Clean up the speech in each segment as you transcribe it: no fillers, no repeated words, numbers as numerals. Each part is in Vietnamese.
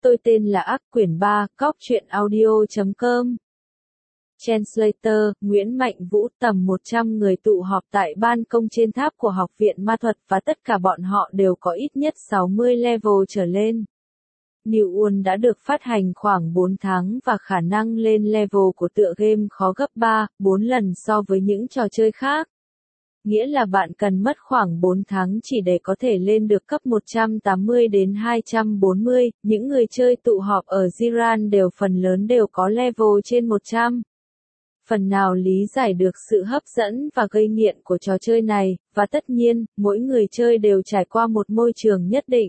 Tôi tên là Ác quyển 3, Cóc truyện audio.com. Translator, Nguyễn Mạnh Vũ. Tầm 100 người tụ họp tại ban công trên tháp của Học viện Ma thuật và tất cả bọn họ đều có ít nhất 60 level trở lên. New World đã được phát hành khoảng 4 tháng và khả năng lên level của tựa game khó gấp 3-4 lần so với những trò chơi khác. Nghĩa là bạn cần mất khoảng 4 tháng chỉ để có thể lên được cấp 180 đến 240, những người chơi tụ họp ở Ziran phần lớn đều có level trên 100. Phần nào lý giải được sự hấp dẫn và gây nghiện của trò chơi này, và tất nhiên, mỗi người chơi đều trải qua một môi trường nhất định.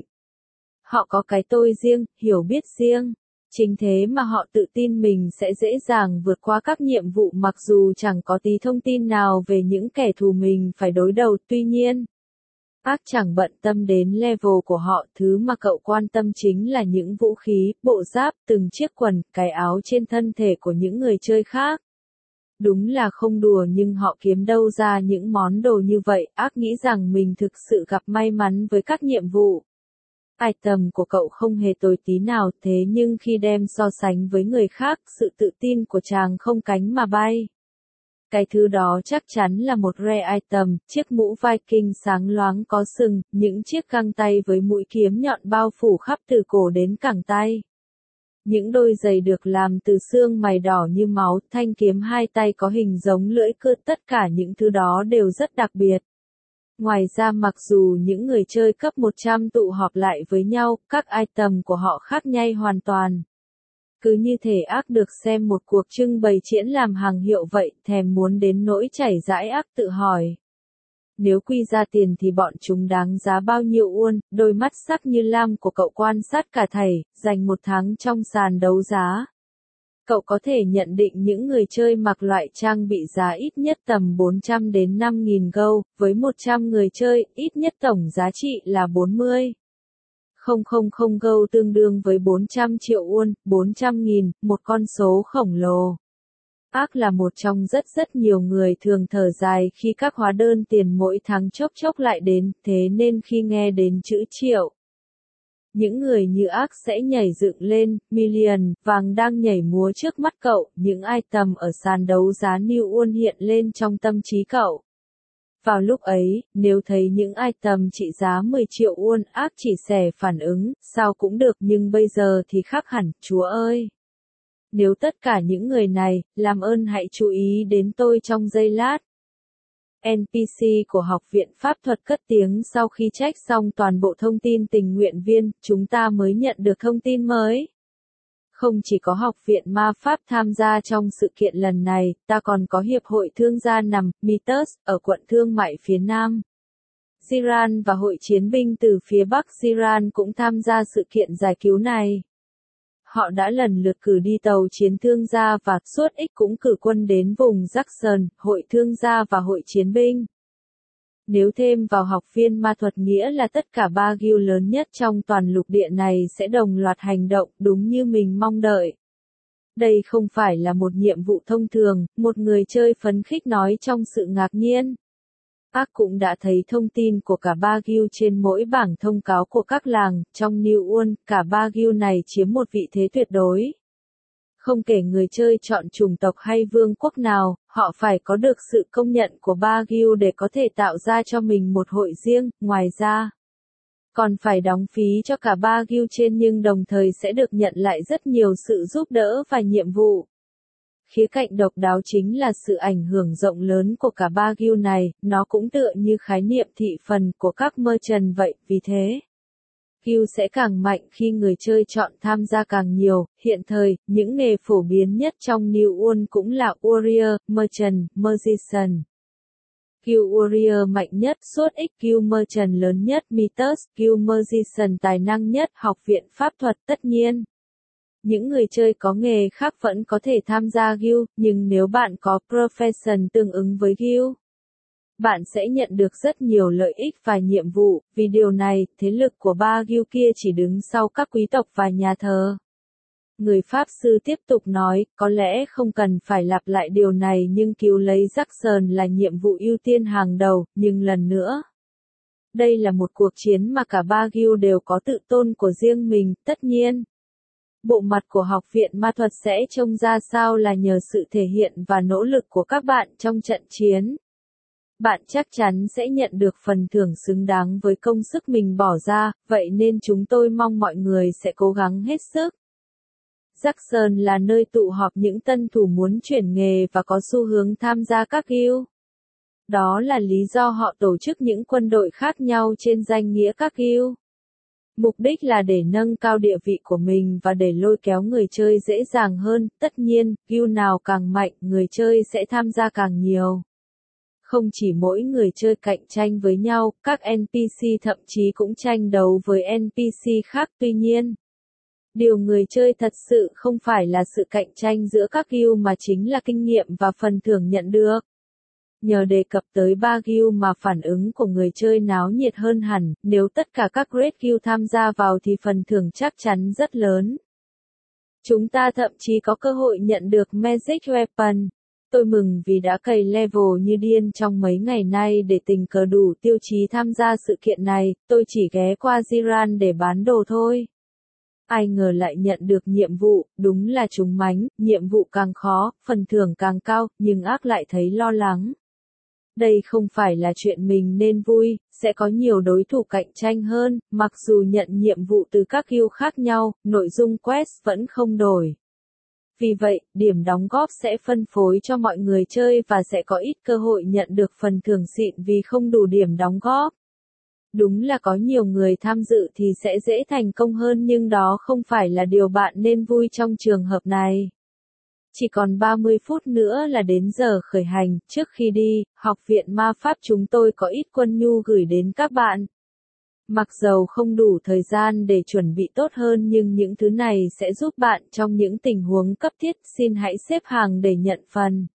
Họ có cái tôi riêng, hiểu biết riêng. Chính thế mà họ tự tin mình sẽ dễ dàng vượt qua các nhiệm vụ mặc dù chẳng có tí thông tin nào về những kẻ thù mình phải đối đầu. Tuy nhiên, Ác chẳng bận tâm đến level của họ, thứ mà cậu quan tâm chính là những vũ khí, bộ giáp, từng chiếc quần, cái áo trên thân thể của những người chơi khác. Đúng là không đùa nhưng họ kiếm đâu ra những món đồ như vậy. Ác nghĩ rằng mình thực sự gặp may mắn với các nhiệm vụ. Item của cậu không hề tồi tí nào, thế nhưng khi đem so sánh với người khác, sự tự tin của chàng không cánh mà bay. Cái thứ đó chắc chắn là một rare item, chiếc mũ Viking sáng loáng có sừng, những chiếc găng tay với mũi kiếm nhọn bao phủ khắp từ cổ đến cẳng tay. Những đôi giày được làm từ xương mày đỏ như máu, thanh kiếm hai tay có hình giống lưỡi cưa, tất cả những thứ đó đều rất đặc biệt. Ngoài ra mặc dù những người chơi cấp 100 tụ họp lại với nhau, các item của họ khác nhau hoàn toàn. Cứ như thể Ác được xem một cuộc trưng bày triển lãm hàng hiệu vậy, thèm muốn đến nỗi chảy dãi. Ác tự hỏi. Nếu quy ra tiền thì bọn chúng đáng giá bao nhiêu won? Đôi mắt sắc như lam của cậu quan sát cả thảy, dành một tháng trong sàn đấu giá. Cậu có thể nhận định những người chơi mặc loại trang bị giá ít nhất tầm 400 đến 5.000 gold, với 100 người chơi, ít nhất tổng giá trị là 40.000 gold tương đương với 400 triệu won, 400.000, một con số khổng lồ. Ác là một trong rất nhiều người thường thở dài khi các hóa đơn tiền mỗi tháng chốc lại đến, thế nên khi nghe đến chữ triệu, những người như Ác sẽ nhảy dựng lên. Million vàng đang nhảy múa trước mắt cậu, những item ở sàn đấu giá New World hiện lên trong tâm trí cậu. Vào lúc ấy, nếu thấy những item trị giá 10 triệu won, Ác chỉ sẽ phản ứng, sao cũng được, nhưng bây giờ thì khác hẳn, Chúa ơi! Nếu tất cả những người này, làm ơn hãy chú ý đến tôi trong giây lát. NPC của Học viện Pháp thuật cất tiếng sau khi check xong toàn bộ thông tin tình nguyện viên, chúng ta mới nhận được thông tin mới. Không chỉ có Học viện Ma Pháp tham gia trong sự kiện lần này, ta còn có Hiệp hội Thương gia nằm, Mitos, ở quận Thương mại phía Nam. Ziran và Hội Chiến binh từ phía Bắc Ziran cũng tham gia sự kiện giải cứu này. Họ đã lần lượt cử đi tàu chiến thương gia và suốt X cũng cử quân đến vùng Jackson, Hội Thương gia và Hội Chiến binh. Nếu thêm vào học viên ma thuật nghĩa là tất cả 3 guild lớn nhất trong toàn lục địa này sẽ đồng loạt hành động, đúng như mình mong đợi. Đây không phải là một nhiệm vụ thông thường, một người chơi phấn khích nói trong sự ngạc nhiên. Ác cũng đã thấy thông tin của cả 3 guild trên mỗi bảng thông cáo của các làng, trong New World, cả 3 guild này chiếm một vị thế tuyệt đối. Không kể người chơi chọn chủng tộc hay vương quốc nào, họ phải có được sự công nhận của 3 guild để có thể tạo ra cho mình một hội riêng, ngoài ra còn phải đóng phí cho cả 3 guild trên nhưng đồng thời sẽ được nhận lại rất nhiều sự giúp đỡ và nhiệm vụ. Khía cạnh độc đáo chính là sự ảnh hưởng rộng lớn của cả 3 guild này, nó cũng tựa như khái niệm thị phần của các merchant vậy, vì thế guild sẽ càng mạnh khi người chơi chọn tham gia càng nhiều. Hiện thời, những nghề phổ biến nhất trong New World cũng là Warrior, Merchant, Magician. Guild Warrior mạnh nhất, suốt X, Guild Merchant lớn nhất, Mitos, Guild Magician tài năng nhất, Học viện Pháp thuật. Tất nhiên, những người chơi có nghề khác vẫn có thể tham gia guild, nhưng nếu bạn có profession tương ứng với guild, bạn sẽ nhận được rất nhiều lợi ích và nhiệm vụ, vì điều này, thế lực của 3 guild kia chỉ đứng sau các quý tộc và nhà thờ. Người Pháp sư tiếp tục nói, có lẽ không cần phải lặp lại điều này nhưng cứu lấy Jackson là nhiệm vụ ưu tiên hàng đầu, nhưng lần nữa, đây là một cuộc chiến mà cả 3 guild đều có tự tôn của riêng mình, tất nhiên. Bộ mặt của Học viện Ma thuật sẽ trông ra sao là nhờ sự thể hiện và nỗ lực của các bạn trong trận chiến. Bạn chắc chắn sẽ nhận được phần thưởng xứng đáng với công sức mình bỏ ra, vậy nên chúng tôi mong mọi người sẽ cố gắng hết sức. Jackson là nơi tụ họp những tân thủ muốn chuyển nghề và có xu hướng tham gia các guild. Đó là lý do họ tổ chức những quân đội khác nhau trên danh nghĩa các guild. Mục đích là để nâng cao địa vị của mình và để lôi kéo người chơi dễ dàng hơn, tất nhiên, guild nào càng mạnh, người chơi sẽ tham gia càng nhiều. Không chỉ mỗi người chơi cạnh tranh với nhau, các NPC thậm chí cũng tranh đấu với NPC khác tuy nhiên. Điều người chơi thật sự không phải là sự cạnh tranh giữa các guild mà chính là kinh nghiệm và phần thưởng nhận được. Nhờ đề cập tới 3 guild mà phản ứng của người chơi náo nhiệt hơn hẳn, nếu tất cả các Great Guild tham gia vào thì phần thưởng chắc chắn rất lớn. Chúng ta thậm chí có cơ hội nhận được Magic Weapon. Tôi mừng vì đã cày level như điên trong mấy ngày nay để tình cờ đủ tiêu chí tham gia sự kiện này, tôi chỉ ghé qua Ziran để bán đồ thôi. Ai ngờ lại nhận được nhiệm vụ, đúng là trúng mánh, nhiệm vụ càng khó, phần thưởng càng cao, nhưng ác lại thấy lo lắng. Đây không phải là chuyện mình nên vui, sẽ có nhiều đối thủ cạnh tranh hơn, mặc dù nhận nhiệm vụ từ các guild khác nhau, nội dung quest vẫn không đổi. Vì vậy, điểm đóng góp sẽ phân phối cho mọi người chơi và sẽ có ít cơ hội nhận được phần thưởng xịn vì không đủ điểm đóng góp. Đúng là có nhiều người tham dự thì sẽ dễ thành công hơn nhưng đó không phải là điều bạn nên vui trong trường hợp này. Chỉ còn 30 phút nữa là đến giờ khởi hành, trước khi đi, Học viện Ma Pháp chúng tôi có ít quân nhu gửi đến các bạn. Mặc dầu không đủ thời gian để chuẩn bị tốt hơn nhưng những thứ này sẽ giúp bạn trong những tình huống cấp thiết, xin hãy xếp hàng để nhận phần.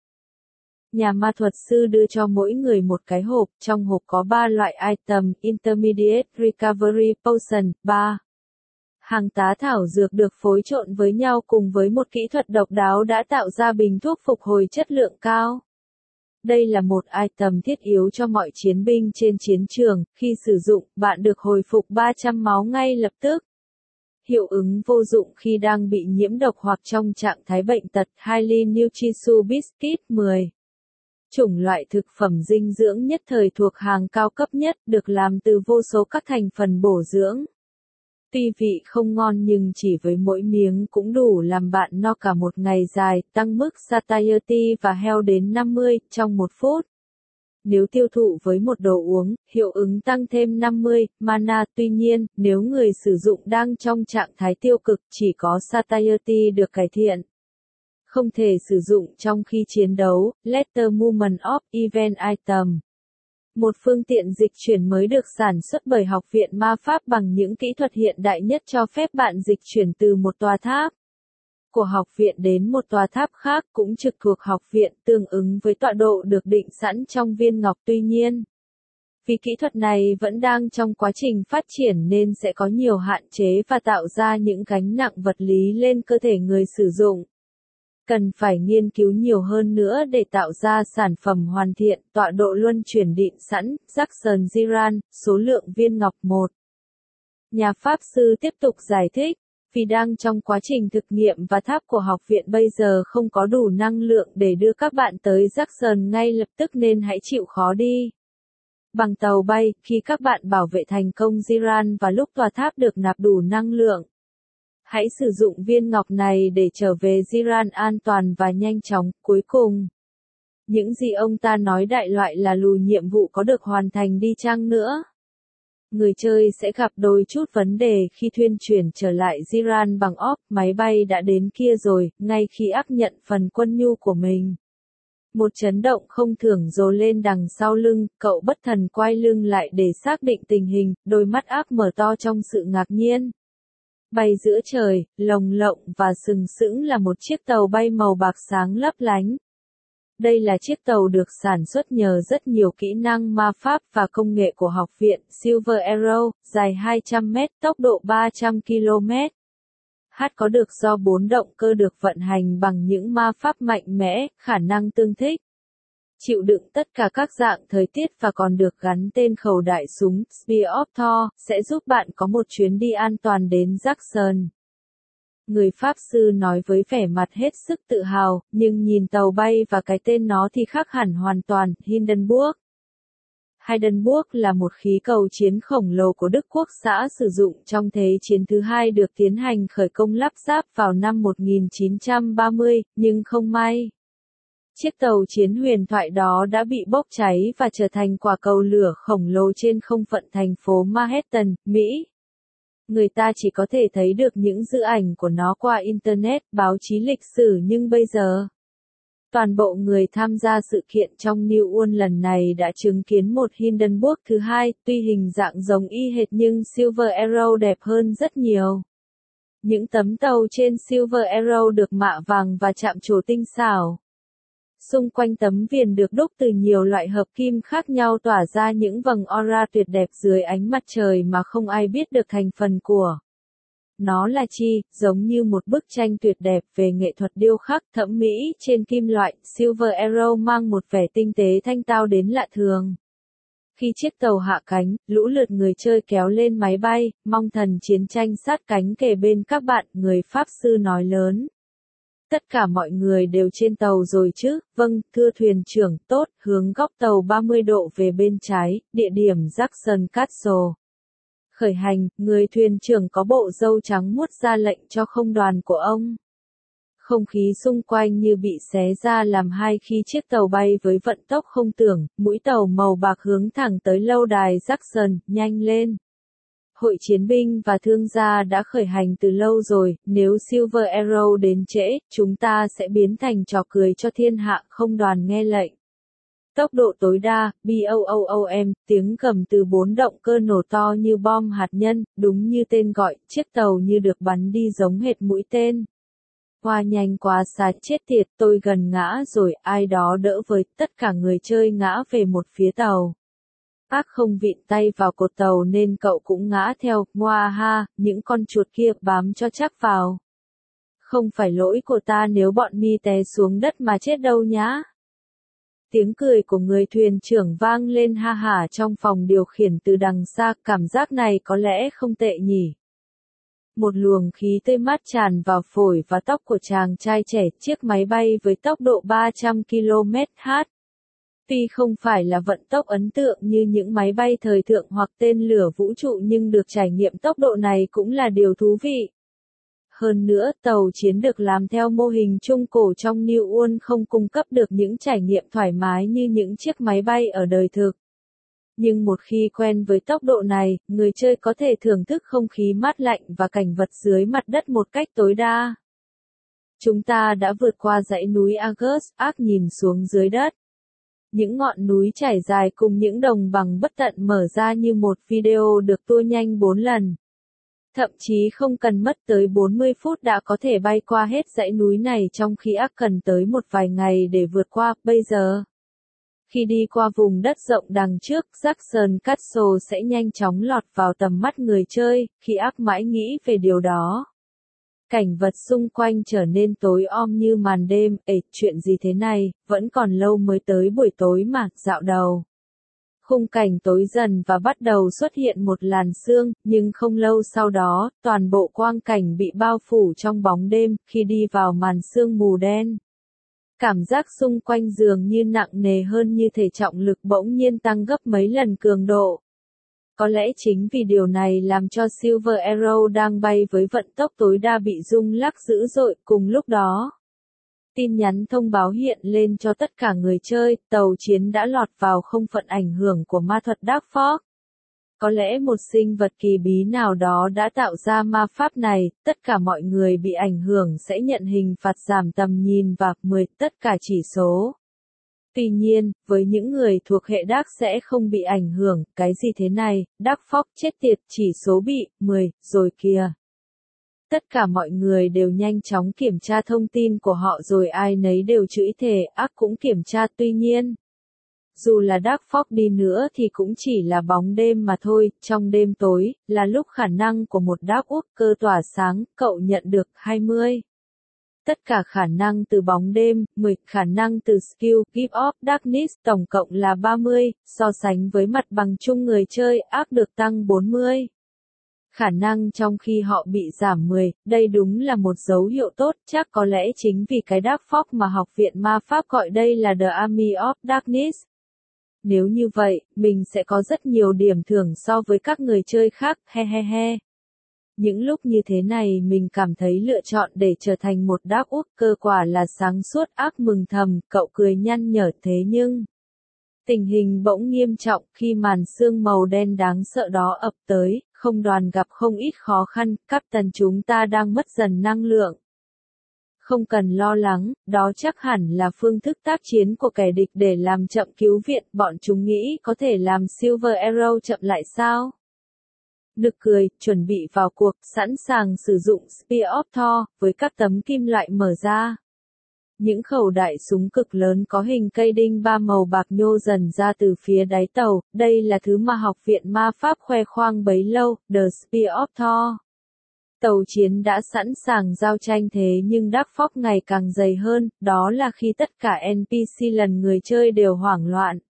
Nhà ma thuật sư đưa cho mỗi người một cái hộp, trong hộp có 3 loại item, Intermediate Recovery Potion, 3. Hàng tá thảo dược được phối trộn với nhau cùng với một kỹ thuật độc đáo đã tạo ra bình thuốc phục hồi chất lượng cao. Đây là một item thiết yếu cho mọi chiến binh trên chiến trường, khi sử dụng, bạn được hồi phục 300 máu ngay lập tức. Hiệu ứng vô dụng khi đang bị nhiễm độc hoặc trong trạng thái bệnh tật, Highly Nutritious Biscuit 10. Chủng loại thực phẩm dinh dưỡng nhất thời thuộc hàng cao cấp nhất, được làm từ vô số các thành phần bổ dưỡng. Tuy vị không ngon nhưng chỉ với mỗi miếng cũng đủ làm bạn no cả một ngày dài, tăng mức satiety và health đến 50 trong 1 phút. Nếu tiêu thụ với một đồ uống, hiệu ứng tăng thêm 50 mana, tuy nhiên, nếu người sử dụng đang trong trạng thái tiêu cực, chỉ có satiety được cải thiện. Không thể sử dụng trong khi chiến đấu, Letter Movement of Event Item. Một phương tiện dịch chuyển mới được sản xuất bởi Học viện Ma Pháp bằng những kỹ thuật hiện đại nhất cho phép bạn dịch chuyển từ một tòa tháp của học viện đến một tòa tháp khác cũng trực thuộc học viện tương ứng với tọa độ được định sẵn trong viên ngọc. Tuy nhiên, vì kỹ thuật này vẫn đang trong quá trình phát triển nên sẽ có nhiều hạn chế và tạo ra những gánh nặng vật lý lên cơ thể người sử dụng. Cần phải nghiên cứu nhiều hơn nữa để tạo ra sản phẩm hoàn thiện, tọa độ luân chuyển định sẵn, Jackson Ziran, số lượng viên ngọc 1. Nhà pháp sư tiếp tục giải thích, vì đang trong quá trình thực nghiệm và tháp của học viện bây giờ không có đủ năng lượng để đưa các bạn tới Jackson ngay lập tức nên hãy chịu khó đi. Bằng tàu bay, khi các bạn bảo vệ thành công Ziran và lúc tòa tháp được nạp đủ năng lượng. Hãy sử dụng viên ngọc này để trở về Ziran an toàn và nhanh chóng. Cuối cùng, những gì ông ta nói đại loại là lù nhiệm vụ có được hoàn thành đi chăng nữa. Người chơi sẽ gặp đôi chút vấn đề khi thuyên chuyển trở lại Ziran bằng OP, máy bay đã đến kia rồi, ngay khi ác nhận phần quân nhu của mình. Một chấn động không thường dồn lên đằng sau lưng, cậu bất thần quay lưng lại để xác định tình hình, đôi mắt ác mở to trong sự ngạc nhiên. Bay giữa trời, lồng lộng và sừng sững là một chiếc tàu bay màu bạc sáng lấp lánh. Đây là chiếc tàu được sản xuất nhờ rất nhiều kỹ năng ma pháp và công nghệ của học viện Silver Arrow, dài 200 mét, tốc độ 300 km. H có được do 4 động cơ được vận hành bằng những ma pháp mạnh mẽ, khả năng tương thích. Chịu đựng tất cả các dạng thời tiết và còn được gắn tên khẩu đại súng Spear of Thor, sẽ giúp bạn có một chuyến đi an toàn đến Jackson. Người Pháp sư nói với vẻ mặt hết sức tự hào, nhưng nhìn tàu bay và cái tên nó thì khác hẳn hoàn toàn, Hindenburg. Hindenburg là một khí cầu chiến khổng lồ của Đức Quốc xã sử dụng trong Thế chiến thứ hai được tiến hành khởi công lắp ráp vào năm 1930, nhưng không may. Chiếc tàu chiến huyền thoại đó đã bị bốc cháy và trở thành quả cầu lửa khổng lồ trên không phận thành phố Manhattan, Mỹ. Người ta chỉ có thể thấy được những dự ảnh của nó qua Internet, báo chí lịch sử nhưng bây giờ, toàn bộ người tham gia sự kiện trong New Ulm lần này đã chứng kiến một Hindenburg thứ hai, tuy hình dạng giống y hệt nhưng Silver Arrow đẹp hơn rất nhiều. Những tấm tàu trên Silver Arrow được mạ vàng và chạm trổ tinh xảo. Xung quanh tấm viền được đúc từ nhiều loại hợp kim khác nhau tỏa ra những vầng aura tuyệt đẹp dưới ánh mặt trời mà không ai biết được thành phần của nó là chi, giống như một bức tranh tuyệt đẹp về nghệ thuật điêu khắc thẩm mỹ trên kim loại. Silver Arrow mang một vẻ tinh tế thanh tao đến lạ thường. Khi chiếc tàu hạ cánh, lũ lượt người chơi kéo lên máy bay, mong thần chiến tranh sát cánh kề bên các bạn, người Pháp sư nói lớn. Tất cả mọi người đều trên tàu rồi chứ? Vâng, thưa thuyền trưởng, tốt, hướng góc tàu 30 độ về bên trái, địa điểm Jackson Castle. Khởi hành, người thuyền trưởng có bộ râu trắng muốt ra lệnh cho không đoàn của ông. Không khí xung quanh như bị xé ra làm hai khi chiếc tàu bay với vận tốc không tưởng, mũi tàu màu bạc hướng thẳng tới lâu đài Jackson, nhanh lên. Hội chiến binh và thương gia đã khởi hành từ lâu rồi, nếu Silver Arrow đến trễ, chúng ta sẽ biến thành trò cười cho thiên hạ. Không đoàn nghe lệnh. Tốc độ tối đa, BOOOM, tiếng gầm từ 4 động cơ nổ to như bom hạt nhân, đúng như tên gọi, chiếc tàu như được bắn đi giống hệt mũi tên. Qua nhanh quá xa chết tiệt, tôi gần ngã rồi, ai đó đỡ với, tất cả người chơi ngã về một phía tàu. Ác không vịn tay vào cột tàu nên cậu cũng ngã theo, ngoa ha, những con chuột kia bám cho chắc vào. Không phải lỗi của ta nếu bọn mi té xuống đất mà chết đâu nhá. Tiếng cười của người thuyền trưởng vang lên ha hả trong phòng điều khiển từ đằng xa, cảm giác này có lẽ không tệ nhỉ. Một luồng khí tươi mát tràn vào phổi và tóc của chàng trai trẻ, chiếc máy bay với tốc độ 300 km/h. Tuy không phải là vận tốc ấn tượng như những máy bay thời thượng hoặc tên lửa vũ trụ nhưng được trải nghiệm tốc độ này cũng là điều thú vị. Hơn nữa, tàu chiến được làm theo mô hình trung cổ trong New Ulm không cung cấp được những trải nghiệm thoải mái như những chiếc máy bay ở đời thực. Nhưng một khi quen với tốc độ này, người chơi có thể thưởng thức không khí mát lạnh và cảnh vật dưới mặt đất một cách tối đa. Chúng ta đã vượt qua dãy núi Argus, ác nhìn xuống dưới đất. Những ngọn núi trải dài cùng những đồng bằng bất tận mở ra như một video được tua nhanh 4 lần. Thậm chí không cần mất tới 40 phút đã có thể bay qua hết dãy núi này trong khi ác cần tới một vài ngày để vượt qua. Bây giờ, khi đi qua vùng đất rộng đằng trước, Jackson Castle sẽ nhanh chóng lọt vào tầm mắt người chơi, khi ác mãi nghĩ về điều đó. Cảnh vật xung quanh trở nên tối om như màn đêm, chuyện gì thế này, vẫn còn lâu mới tới buổi tối mà, dạo đầu. Khung cảnh tối dần và bắt đầu xuất hiện một làn sương, nhưng không lâu sau đó, toàn bộ quang cảnh bị bao phủ trong bóng đêm, khi đi vào màn sương mù đen. Cảm giác xung quanh dường như nặng nề hơn như thể trọng lực bỗng nhiên tăng gấp mấy lần cường độ. Có lẽ chính vì điều này làm cho Silver Arrow đang bay với vận tốc tối đa bị rung lắc dữ dội. Cùng lúc đó, tin nhắn thông báo hiện lên cho tất cả người chơi, tàu chiến đã lọt vào không phận ảnh hưởng của ma thuật Dark Force. Có lẽ một sinh vật kỳ bí nào đó đã tạo ra ma pháp này, tất cả mọi người bị ảnh hưởng sẽ nhận hình phạt giảm tầm nhìn và 10 tất cả chỉ số. Tuy nhiên, với những người thuộc hệ Dark sẽ không bị ảnh hưởng, cái gì thế này, Dark Force chết tiệt, chỉ số bị 10 rồi kìa. Tất cả mọi người đều nhanh chóng kiểm tra thông tin của họ rồi ai nấy đều chửi thề, ác cũng kiểm tra. Tuy nhiên, dù là Dark Force đi nữa thì cũng chỉ là bóng đêm mà thôi, trong đêm tối, là lúc khả năng của một Dark Worker tỏa sáng, cậu nhận được 20. Tất cả khả năng từ bóng đêm, 10, khả năng từ skill, Gift of Darkness, tổng cộng là 30, so sánh với mặt bằng chung người chơi, ác được tăng 40. Khả năng trong khi họ bị giảm 10, đây đúng là một dấu hiệu tốt, chắc có lẽ chính vì cái Dark Force mà Học viện Ma Pháp gọi đây là The Army of Darkness. Nếu như vậy, mình sẽ có rất nhiều điểm thưởng so với các người chơi khác, he he he. Những lúc như thế này mình cảm thấy lựa chọn để trở thành một Dark Worker quả là sáng suốt. Ác mừng thầm, cậu cười nhăn nhở thế nhưng... Tình hình bỗng nghiêm trọng khi màn sương màu đen đáng sợ đó ập tới, không đoàn gặp không ít khó khăn, Captain chúng ta đang mất dần năng lượng. Không cần lo lắng, đó chắc hẳn là phương thức tác chiến của kẻ địch để làm chậm cứu viện, bọn chúng nghĩ có thể làm Silver Arrow chậm lại sao? Nực cười, chuẩn bị vào cuộc, sẵn sàng sử dụng Spear of Thor, với các tấm kim loại mở ra. Những khẩu đại súng cực lớn có hình cây đinh ba màu bạc nhô dần ra từ phía đáy tàu, đây là thứ mà Học viện Ma Pháp khoe khoang bấy lâu, The Spear of Thor. Tàu chiến đã sẵn sàng giao tranh thế nhưng Dark Force ngày càng dày hơn, đó là khi tất cả NPC lần người chơi đều hoảng loạn.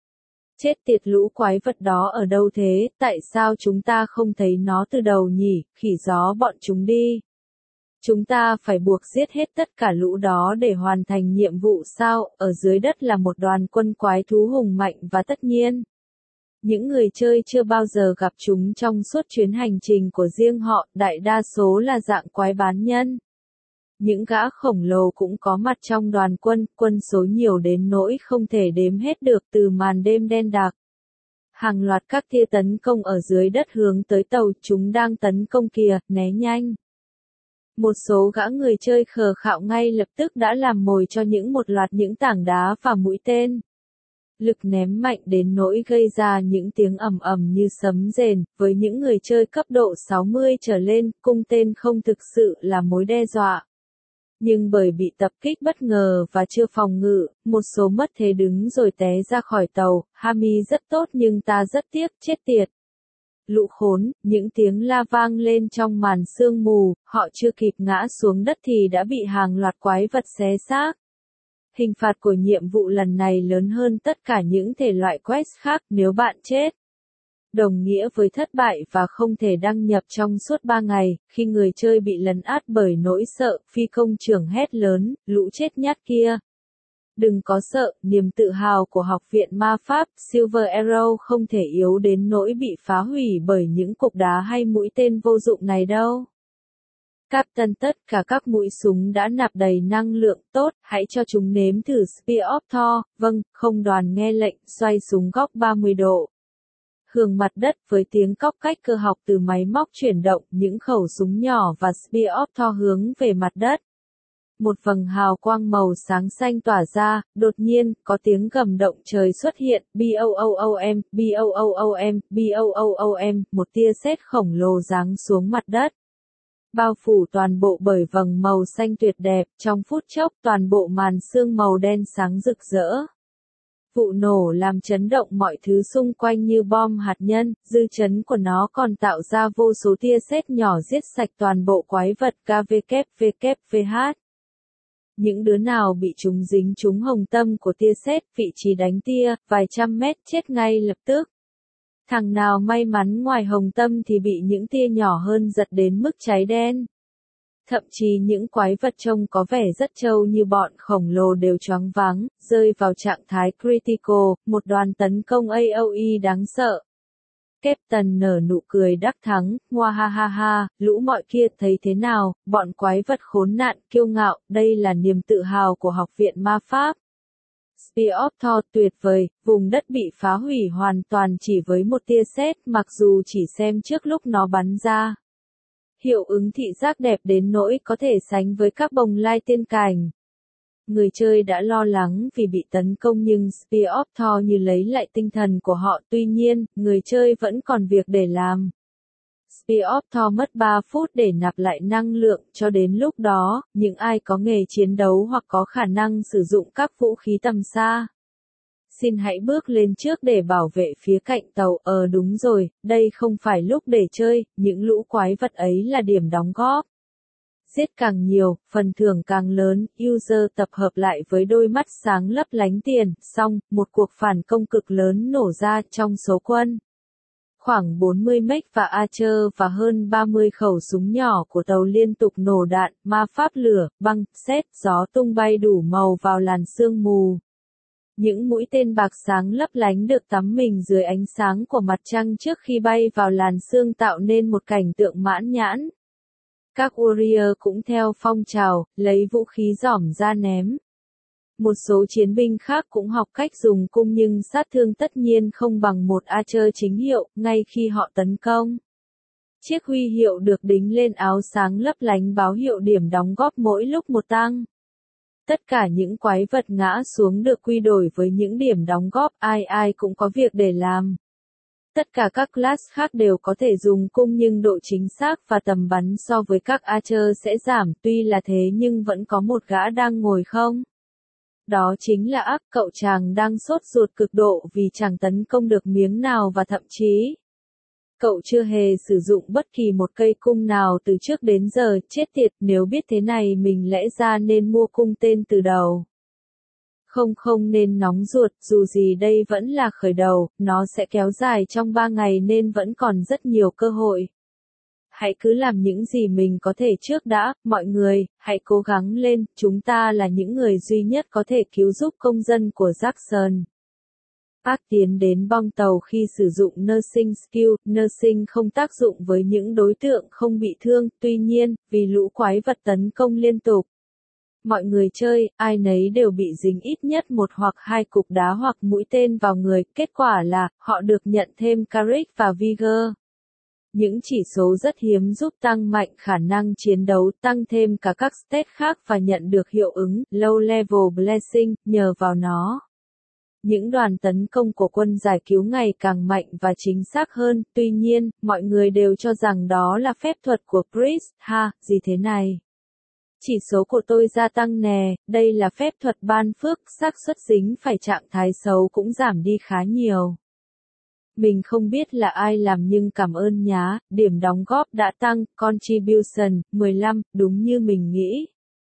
Chết tiệt, lũ quái vật đó ở đâu thế, tại sao chúng ta không thấy nó từ đầu nhỉ, khỉ gió bọn chúng đi. Chúng ta phải buộc giết hết tất cả lũ đó để hoàn thành nhiệm vụ sao, ở dưới đất là một đoàn quân quái thú hùng mạnh và tất nhiên. Những người chơi chưa bao giờ gặp chúng trong suốt chuyến hành trình của riêng họ, đại đa số là dạng quái bán nhân. Những gã khổng lồ cũng có mặt trong đoàn quân, quân số nhiều đến nỗi không thể đếm hết được từ màn đêm đen đặc. Hàng loạt các tia tấn công ở dưới đất hướng tới tàu, chúng đang tấn công kìa, né nhanh. Một số gã người chơi khờ khạo ngay lập tức đã làm mồi cho một loạt những tảng đá và mũi tên. Lực ném mạnh đến nỗi gây ra những tiếng ầm ầm như sấm rền, với những người chơi cấp độ 60 trở lên, cung tên không thực sự là mối đe dọa. Nhưng bởi bị tập kích bất ngờ và chưa phòng ngự, một số mất thế đứng rồi té ra khỏi tàu. Hami rất tốt nhưng ta rất tiếc, chết tiệt. Lũ khốn, những tiếng la vang lên trong màn sương mù, họ chưa kịp ngã xuống đất thì đã bị hàng loạt quái vật xé xác. Hình phạt của nhiệm vụ lần này lớn hơn tất cả những thể loại quest khác, nếu bạn chết. Đồng nghĩa với thất bại và không thể đăng nhập trong suốt 3 ngày, khi người chơi bị lấn át bởi nỗi sợ, phi công trưởng hét lớn, lũ chết nhát kia. Đừng có sợ, niềm tự hào của Học viện Ma Pháp, Silver Arrow không thể yếu đến nỗi bị phá hủy bởi những cục đá hay mũi tên vô dụng này đâu. Captain, tất cả các mũi súng đã nạp đầy năng lượng tốt, hãy cho chúng nếm thử Spear of Thor. Vâng, không, đoàn nghe lệnh, xoay súng góc 30 độ. Hướng mặt đất với tiếng cóc cách cơ học từ máy móc chuyển động, những khẩu súng nhỏ và Spear of Thor hướng về mặt đất. Một vầng hào quang màu sáng xanh tỏa ra, đột nhiên, có tiếng gầm động trời xuất hiện, BOOOM, BOOOM, BOOOM, một tia sét khổng lồ giáng xuống mặt đất. Bao phủ toàn bộ bởi vầng màu xanh tuyệt đẹp, trong phút chốc toàn bộ màn sương màu đen sáng rực rỡ. Vụ nổ làm chấn động mọi thứ xung quanh như bom hạt nhân, dư chấn của nó còn tạo ra vô số tia sét nhỏ giết sạch toàn bộ quái vật KVKVH. Những đứa nào bị chúng dính trúng hồng tâm của tia sét, vị trí đánh tia, vài trăm mét chết ngay lập tức. Thằng nào may mắn ngoài hồng tâm thì bị những tia nhỏ hơn giật đến mức cháy đen. Thậm chí những quái vật trông có vẻ rất trâu như bọn khổng lồ đều choáng váng, rơi vào trạng thái critical, một đoàn tấn công AOE đáng sợ. Captain nở nụ cười đắc thắng, ngoa ha ha ha, lũ mọi kia thấy thế nào, bọn quái vật khốn nạn, kiêu ngạo, đây là niềm tự hào của Học viện Ma Pháp. Spear of Thor tuyệt vời, vùng đất bị phá hủy hoàn toàn chỉ với một tia sét, mặc dù chỉ xem trước lúc nó bắn ra. Hiệu ứng thị giác đẹp đến nỗi có thể sánh với các bồng lai tiên cảnh. Người chơi đã lo lắng vì bị tấn công nhưng Spear of Thor như lấy lại tinh thần của họ, tuy nhiên, người chơi vẫn còn việc để làm. Spear of Thor mất 3 phút để nạp lại năng lượng, cho đến lúc đó, những ai có nghề chiến đấu hoặc có khả năng sử dụng các vũ khí tầm xa. Xin hãy bước lên trước để bảo vệ phía cạnh tàu. Đúng rồi, đây không phải lúc để chơi, những lũ quái vật ấy là điểm đóng góp. Giết càng nhiều, phần thưởng càng lớn, user tập hợp lại với đôi mắt sáng lấp lánh tiền, xong, một cuộc phản công cực lớn nổ ra trong số quân. Khoảng 40 mech và Archer và hơn 30 khẩu súng nhỏ của tàu liên tục nổ đạn, ma pháp lửa, băng, sét, gió tung bay đủ màu vào làn sương mù. Những mũi tên bạc sáng lấp lánh được tắm mình dưới ánh sáng của mặt trăng trước khi bay vào làn sương tạo nên một cảnh tượng mãn nhãn. Các Warrior cũng theo phong trào, lấy vũ khí giỏm ra ném. Một số chiến binh khác cũng học cách dùng cung nhưng sát thương tất nhiên không bằng một Archer chính hiệu, ngay khi họ tấn công. Chiếc huy hiệu được đính lên áo sáng lấp lánh báo hiệu điểm đóng góp mỗi lúc một tăng. Tất cả những quái vật ngã xuống được quy đổi với những điểm đóng góp, ai cũng có việc để làm. Tất cả các class khác đều có thể dùng cung nhưng độ chính xác và tầm bắn so với các Archer sẽ giảm, tuy là thế nhưng vẫn có một gã đang ngồi không. Đó chính là Ark, cậu chàng đang sốt ruột cực độ vì chẳng tấn công được miếng nào và thậm chí cậu chưa hề sử dụng bất kỳ một cây cung nào từ trước đến giờ, chết tiệt, nếu biết thế này mình lẽ ra nên mua cung tên từ đầu. Không nên nóng ruột, dù gì đây vẫn là khởi đầu, nó sẽ kéo dài trong 3 ngày nên vẫn còn rất nhiều cơ hội. Hãy cứ làm những gì mình có thể trước đã, mọi người, hãy cố gắng lên, chúng ta là những người duy nhất có thể cứu giúp công dân của Jackson. Park tiến đến bong tàu khi sử dụng nursing skill, nursing không tác dụng với những đối tượng không bị thương, tuy nhiên, vì lũ quái vật tấn công liên tục. Mọi người chơi, ai nấy đều bị dính ít nhất một hoặc hai cục đá hoặc mũi tên vào người, kết quả là, họ được nhận thêm Carrick và Vigor. Những chỉ số rất hiếm giúp tăng mạnh khả năng chiến đấu, tăng thêm cả các stat khác và nhận được hiệu ứng Low Level Blessing nhờ vào nó. Những đoàn tấn công của quân giải cứu ngày càng mạnh và chính xác hơn, tuy nhiên, mọi người đều cho rằng đó là phép thuật của Priest, gì thế này? Chỉ số của tôi gia tăng nè, đây là phép thuật ban phước, xác suất dính phải trạng thái xấu cũng giảm đi khá nhiều. Mình không biết là ai làm nhưng cảm ơn nhá, điểm đóng góp đã tăng, contribution, 15, đúng như mình nghĩ.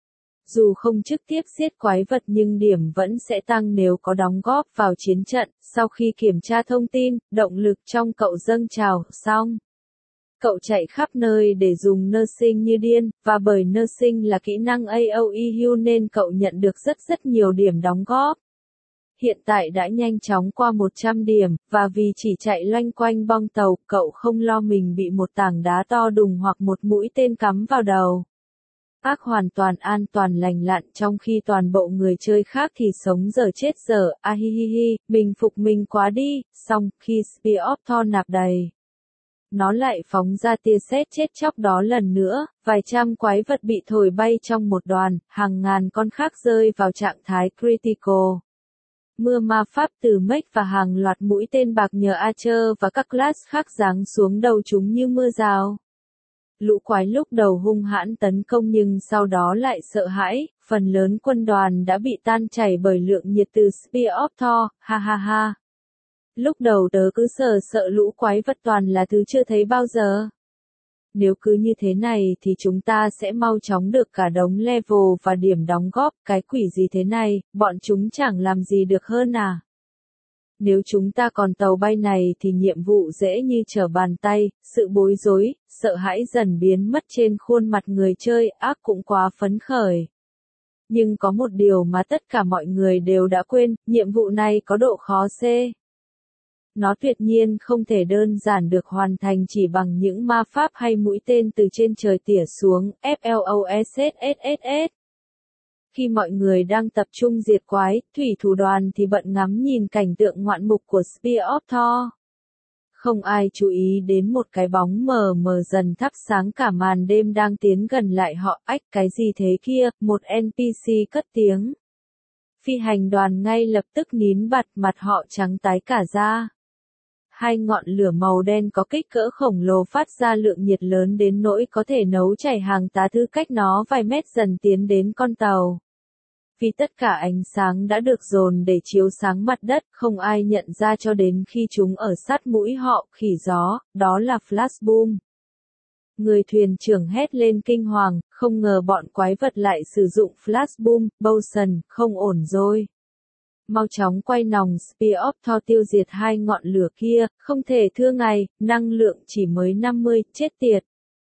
Dù không trực tiếp giết quái vật nhưng điểm vẫn sẽ tăng nếu có đóng góp vào chiến trận, sau khi kiểm tra thông tin, động lực trong cậu dâng trào, xong. Cậu chạy khắp nơi để dùng nursing như điên, và bởi nursing là kỹ năng AoE heal nên cậu nhận được rất nhiều điểm đóng góp. Hiện tại đã nhanh chóng qua 100 điểm, và vì chỉ chạy loanh quanh bong tàu, cậu không lo mình bị một tảng đá to đùng hoặc một mũi tên cắm vào đầu. Ark hoàn toàn an toàn lành lặn trong khi toàn bộ người chơi khác thì sống dở chết dở, mình phục mình quá đi, xong, khi Spear of Thorn nạp đầy. Nó lại phóng ra tia sét chết chóc đó lần nữa, vài trăm quái vật bị thổi bay trong một đoàn, hàng ngàn con khác rơi vào trạng thái critical. Mưa ma pháp từ mech và hàng loạt mũi tên bạc nhờ Archer và các class khác giáng xuống đầu chúng như mưa rào. Lũ quái lúc đầu hung hãn tấn công nhưng sau đó lại sợ hãi, phần lớn quân đoàn đã bị tan chảy bởi lượng nhiệt từ Spear of Thor, Lúc đầu tớ cứ sợ lũ quái vật toàn là thứ chưa thấy bao giờ. Nếu cứ như thế này thì chúng ta sẽ mau chóng được cả đống level và điểm đóng góp, cái quỷ gì thế này, bọn chúng chẳng làm gì được hơn à. Nếu chúng ta còn tàu bay này thì nhiệm vụ dễ như trở bàn tay, sự bối rối, sợ hãi dần biến mất trên khuôn mặt người chơi, Ark cũng quá phấn khởi. Nhưng có một điều mà tất cả mọi người đều đã quên, nhiệm vụ này có độ khó C. Nó tuyệt nhiên không thể đơn giản được hoàn thành chỉ bằng những ma pháp hay mũi tên từ trên trời tỉa xuống, FLOSSSS. Khi mọi người đang tập trung diệt quái, thủy thủ đoàn thì bận ngắm nhìn cảnh tượng ngoạn mục của Spear of Thor. Không ai chú ý đến một cái bóng mờ mờ dần thắp sáng cả màn đêm đang tiến gần lại họ, cái gì thế kia, một NPC cất tiếng. Phi hành đoàn ngay lập tức nín bặt, mặt họ trắng tái cả da. Hai ngọn lửa màu đen có kích cỡ khổng lồ phát ra lượng nhiệt lớn đến nỗi có thể nấu chảy hàng tá thứ cách nó vài mét dần tiến đến con tàu. Vì tất cả ánh sáng đã được dồn để chiếu sáng mặt đất, không ai nhận ra cho đến khi chúng ở sát mũi họ, khỉ gió, đó là flashboom. Người thuyền trưởng hét lên kinh hoàng, không ngờ bọn quái vật lại sử dụng flashboom, Bosun, không ổn rồi. Mau chóng quay nòng Spear of Thor tiêu diệt hai ngọn lửa kia, không thể thưa ngài, năng lượng chỉ mới 50, chết tiệt.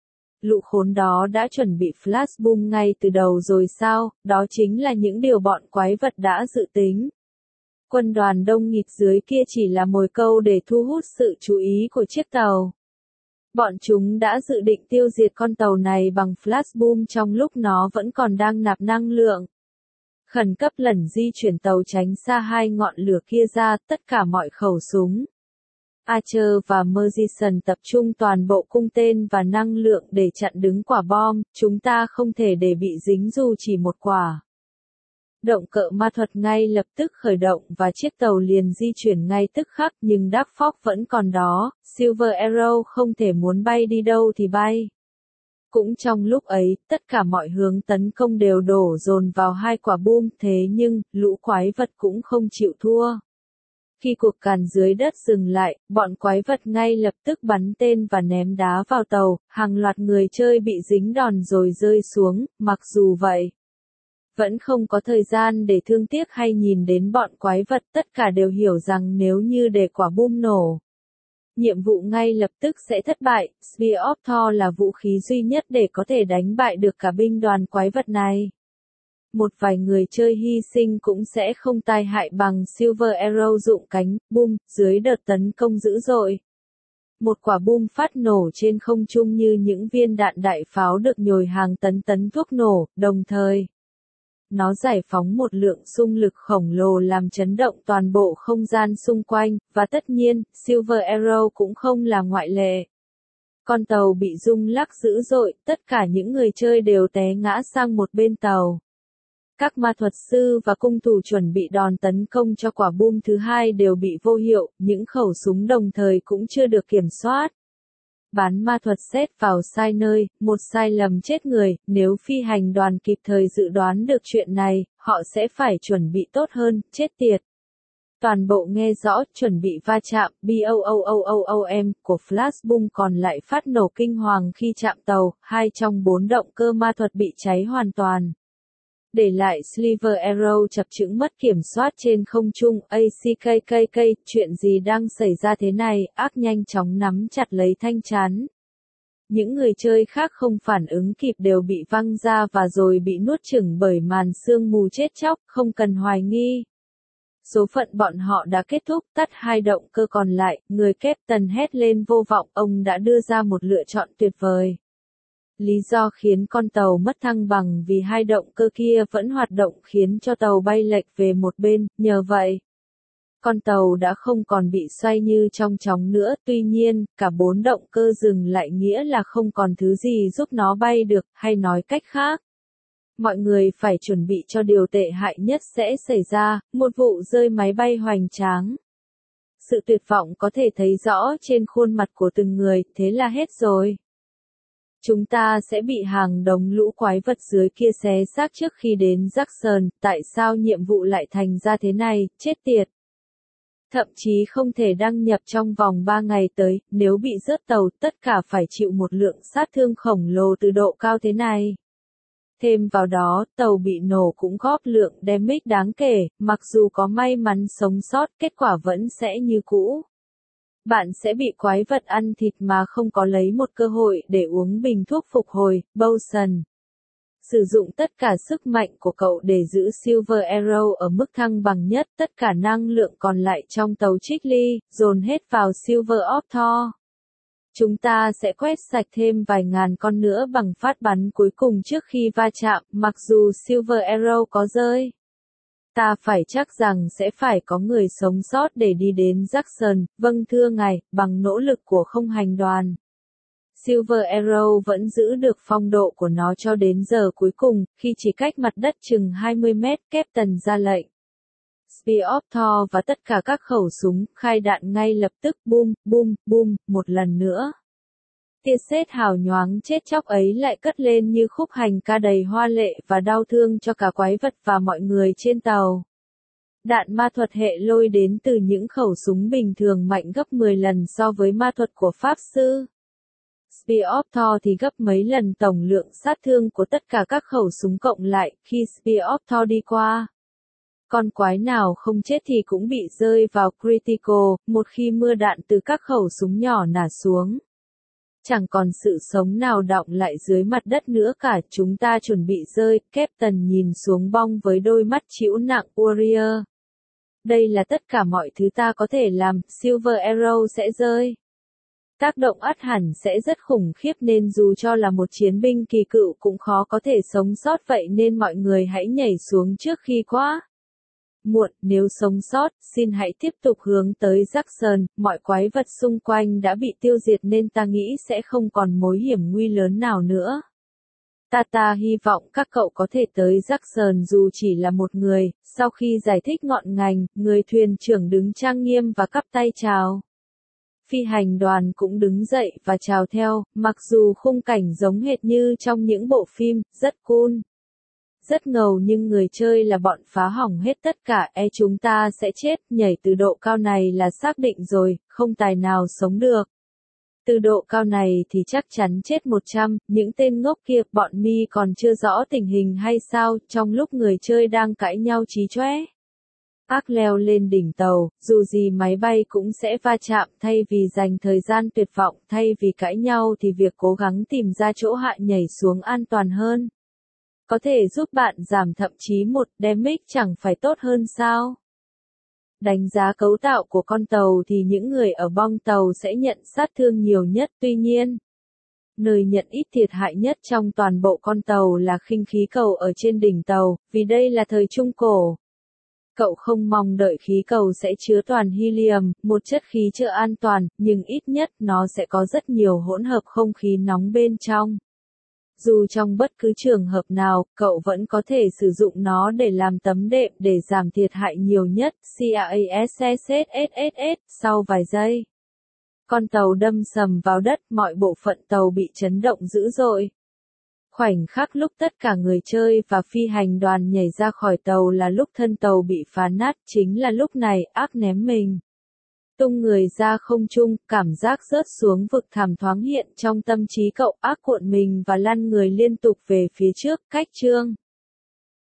Lũ khốn đó đã chuẩn bị flash boom ngay từ đầu rồi sao, đó chính là những điều bọn quái vật đã dự tính. Quân đoàn đông nghịt dưới kia chỉ là mồi câu để thu hút sự chú ý của chiếc tàu. Bọn chúng đã dự định tiêu diệt con tàu này bằng flash boom trong lúc nó vẫn còn đang nạp năng lượng. Khẩn cấp lần di chuyển tàu tránh xa hai ngọn lửa kia ra, tất cả mọi khẩu súng. Archer và Murchison tập trung toàn bộ cung tên và năng lượng để chặn đứng quả bom, chúng ta không thể để bị dính dù chỉ một quả. Động cơ ma thuật ngay lập tức khởi động và chiếc tàu liền di chuyển ngay tức khắc, nhưng Dark Fox vẫn còn đó, Silver Arrow không thể muốn bay đi đâu thì bay. Cũng trong lúc ấy, tất cả mọi hướng tấn công đều đổ dồn vào hai quả boom, thế nhưng, lũ quái vật cũng không chịu thua. Khi cuộc càn dưới đất dừng lại, bọn quái vật ngay lập tức bắn tên và ném đá vào tàu, hàng loạt người chơi bị dính đòn rồi rơi xuống, mặc dù vậy. Vẫn không có thời gian để thương tiếc hay nhìn đến bọn quái vật, tất cả đều hiểu rằng nếu như để quả boom nổ, nhiệm vụ ngay lập tức sẽ thất bại. Spear of Thor là vũ khí duy nhất để có thể đánh bại được cả binh đoàn quái vật này. Một vài người chơi hy sinh cũng sẽ không tai hại bằng Silver Arrow dụng cánh, boom, dưới đợt tấn công dữ dội. Một quả boom phát nổ trên không trung như những viên đạn đại pháo được nhồi hàng tấn tấn thuốc nổ, đồng thời nó giải phóng một lượng xung lực khổng lồ làm chấn động toàn bộ không gian xung quanh, và tất nhiên, Silver Arrow cũng không là ngoại lệ. Con tàu bị rung lắc dữ dội, tất cả những người chơi đều té ngã sang một bên tàu. Các ma thuật sư và cung thủ chuẩn bị đòn tấn công cho quả boom thứ hai đều bị vô hiệu, những khẩu súng đồng thời cũng chưa được kiểm soát. Bán ma thuật xét vào sai nơi, một sai lầm chết người, nếu phi hành đoàn kịp thời dự đoán được chuyện này, họ sẽ phải chuẩn bị tốt hơn, chết tiệt. Toàn bộ nghe rõ, chuẩn bị va chạm, BOOOOOM của flash boom còn lại phát nổ kinh hoàng khi chạm tàu, 2 trong 4 động cơ ma thuật bị cháy hoàn toàn. Để lại Silver Arrow chập chững mất kiểm soát trên không trung, ACKKK, chuyện gì đang xảy ra thế này, ác nhanh chóng nắm chặt lấy thanh chán. Những người chơi khác không phản ứng kịp đều bị văng ra và rồi bị nuốt chửng bởi màn sương mù chết chóc, không cần hoài nghi. Số phận bọn họ đã kết thúc, tắt hai động cơ còn lại, người Captain hét lên vô vọng, ông đã đưa ra một lựa chọn tuyệt vời. Lý do khiến con tàu mất thăng bằng vì hai động cơ kia vẫn hoạt động khiến cho tàu bay lệch về một bên, nhờ vậy, con tàu đã không còn bị xoay như trong chóng nữa, tuy nhiên, cả 4 động cơ dừng lại nghĩa là không còn thứ gì giúp nó bay được, hay nói cách khác. Mọi người phải chuẩn bị cho điều tệ hại nhất sẽ xảy ra, một vụ rơi máy bay hoành tráng. Sự tuyệt vọng có thể thấy rõ trên khuôn mặt của từng người, thế là hết rồi. Chúng ta sẽ bị hàng đống lũ quái vật dưới kia xé xác trước khi đến Jackson, tại sao nhiệm vụ lại thành ra thế này, chết tiệt. Thậm chí không thể đăng nhập trong vòng 3 ngày tới, nếu bị rớt tàu, tất cả phải chịu một lượng sát thương khổng lồ từ độ cao thế này. Thêm vào đó, tàu bị nổ cũng góp lượng damage đáng kể, mặc dù có may mắn sống sót, kết quả vẫn sẽ như cũ. Bạn sẽ bị quái vật ăn thịt mà không có lấy một cơ hội để uống bình thuốc phục hồi, Bowson. Sử dụng tất cả sức mạnh của cậu để giữ Silver Arrow ở mức thăng bằng nhất, tất cả năng lượng còn lại trong tàu Chickley, dồn hết vào Silver of Thor. Chúng ta sẽ quét sạch thêm vài ngàn con nữa bằng phát bắn cuối cùng trước khi va chạm, mặc dù Silver Arrow có rơi. Ta phải chắc rằng sẽ phải có người sống sót để đi đến Jackson, vâng thưa ngài, bằng nỗ lực của không hành đoàn. Silver Arrow vẫn giữ được phong độ của nó cho đến giờ cuối cùng, khi chỉ cách mặt đất chừng 20 mét, Captain ra lệnh. Spear of Thor và tất cả các khẩu súng, khai đạn ngay lập tức, boom, boom, boom, một lần nữa. Tia sét hào nhoáng chết chóc ấy lại cất lên như khúc hành ca đầy hoa lệ và đau thương cho cả quái vật và mọi người trên tàu. Đạn ma thuật hệ lôi đến từ những khẩu súng bình thường mạnh gấp 10 lần so với ma thuật của Pháp Sư. Spear of Thor thì gấp mấy lần tổng lượng sát thương của tất cả các khẩu súng cộng lại khi Spear of Thor đi qua. Con quái nào không chết thì cũng bị rơi vào critical, một khi mưa đạn từ các khẩu súng nhỏ nả xuống. Chẳng còn sự sống nào đọng lại dưới mặt đất nữa cả, chúng ta chuẩn bị rơi, Captain nhìn xuống bong với đôi mắt trĩu nặng Warrior. Đây là tất cả mọi thứ ta có thể làm, Silver Arrow sẽ rơi. Tác động ắt hẳn sẽ rất khủng khiếp nên dù cho là một chiến binh kỳ cựu cũng khó có thể sống sót, vậy nên mọi người hãy nhảy xuống trước khi quá muộn. Nếu sống sót, xin hãy tiếp tục hướng tới Jackson, mọi quái vật xung quanh đã bị tiêu diệt nên ta nghĩ sẽ không còn mối hiểm nguy lớn nào nữa. Ta hy vọng các cậu có thể tới Jackson dù chỉ là một người. Sau khi giải thích ngọn ngành, người thuyền trưởng đứng trang nghiêm và cắp tay chào. Phi hành đoàn cũng đứng dậy và chào theo, mặc dù khung cảnh giống hệt như trong những bộ phim, rất cool. Rất ngầu nhưng người chơi là bọn phá hỏng hết tất cả, chúng ta sẽ chết, nhảy từ độ cao này là xác định rồi, không tài nào sống được. Từ độ cao này thì chắc chắn chết 100, những tên ngốc kia, bọn mi còn chưa rõ tình hình hay sao, trong lúc người chơi đang cãi nhau chí chóe. Ark leo lên đỉnh tàu, dù gì máy bay cũng sẽ va chạm, thay vì dành thời gian tuyệt vọng, thay vì cãi nhau thì việc cố gắng tìm ra chỗ hạ nhảy xuống an toàn hơn. Có thể giúp bạn giảm thậm chí một damage chẳng phải tốt hơn sao? Đánh giá cấu tạo của con tàu thì những người ở bong tàu sẽ nhận sát thương nhiều nhất, tuy nhiên, nơi nhận ít thiệt hại nhất trong toàn bộ con tàu là khinh khí cầu ở trên đỉnh tàu, vì đây là thời Trung Cổ. Cậu không mong đợi khí cầu sẽ chứa toàn helium, một chất khí trợ an toàn, nhưng ít nhất nó sẽ có rất nhiều hỗn hợp không khí nóng bên trong. Dù trong bất cứ trường hợp nào, cậu vẫn có thể sử dụng nó để làm tấm đệm để giảm thiệt hại nhiều nhất. CASSSSSS. Sau vài giây, con tàu đâm sầm vào đất, mọi bộ phận tàu bị chấn động dữ dội. Khoảnh khắc lúc tất cả người chơi và phi hành đoàn nhảy ra khỏi tàu là lúc thân tàu bị phá nát, chính là lúc này Ark ném mình tung người ra không trung, cảm giác rớt xuống vực thẳm thoáng hiện trong tâm trí cậu. Ark cuộn mình và lăn người liên tục về phía trước, cách chương.